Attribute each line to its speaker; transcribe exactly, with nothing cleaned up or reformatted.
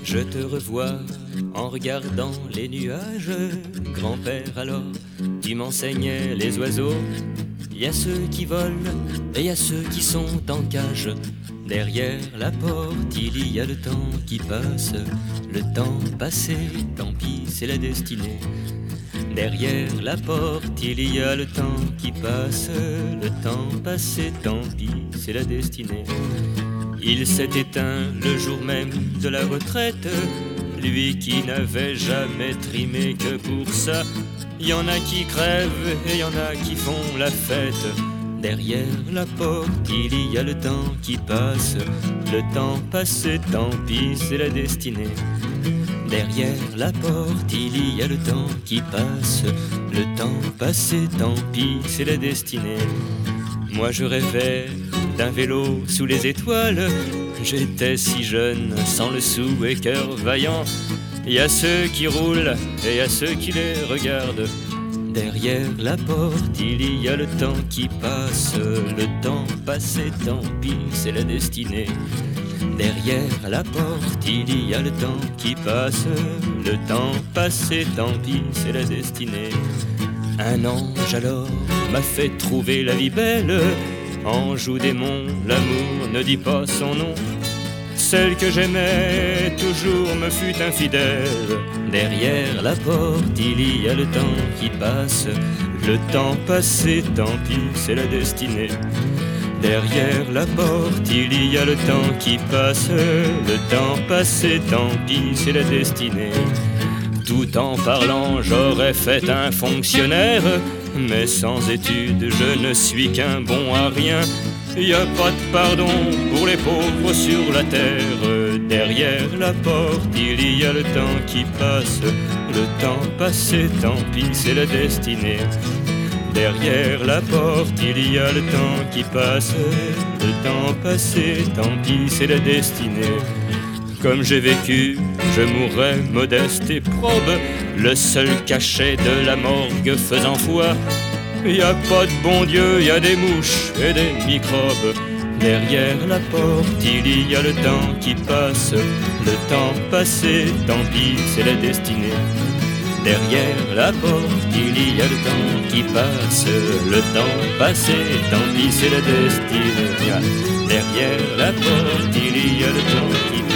Speaker 1: Je te revois en regardant les nuages. Grand-père, alors, tu m'enseignais les oiseaux. Il y a ceux qui volent et il y a ceux qui sont en cage. Derrière la porte, il y a le temps qui passe. Le temps passé, tant pis, c'est la destinée. Derrière la porte, il y a le temps qui passe. Le temps passé, tant pis, c'est la destinée. Il s'est éteint le jour même de la retraite. Lui qui n'avait jamais trimé que pour ça. Il y en a qui crèvent et il y en a qui font la fête. Derrière la porte, il y a le temps qui passe. Le temps passé, tant pis, c'est la destinée. Derrière la porte, il y a le temps qui passe. Le temps passé, tant pis, c'est la destinée. Moi je rêvais d'un vélo sous les étoiles. J'étais si jeune, sans le sou et cœur vaillant. Il y a ceux qui roulent et il y a ceux qui les regardent. Derrière la porte, il y a le temps qui passe. Le temps passé, tant pis, c'est la destinée. Derrière la porte, il y a le temps qui passe. Le temps passé, tant pis, c'est la destinée. Un ange alors m'a fait trouver la vie belle. Ange ou démon, l'amour ne dit pas son nom. Celle que j'aimais toujours me fut infidèle. Derrière la porte, il y a le temps qui passe. Le temps passé, tant pis, c'est la destinée. Derrière la porte, il y a le temps qui passe. Le temps passé, tant pis, c'est la destinée. Tout en parlant, j'aurais fait un fonctionnaire. Mais sans études, je ne suis qu'un bon à rien. Y a pas de pardon pour les pauvres sur la terre. Derrière la porte, il y a le temps qui passe. Le temps passé, tant pis, c'est la destinée. Derrière la porte, il y a le temps qui passe. Le temps passé, tant pis, c'est la destinée. Comme j'ai vécu, je mourrai modeste et probe. Le seul cachet de la morgue faisant foi. Y a pas de bon Dieu, y a des mouches et des microbes. Derrière la porte, il y a le temps qui passe. Le temps passé, tant pis, c'est la destinée. Derrière la porte, il y a le temps qui passe. Le temps passé, tant pis, c'est la destinée. Derrière la porte, il y a le temps qui passe.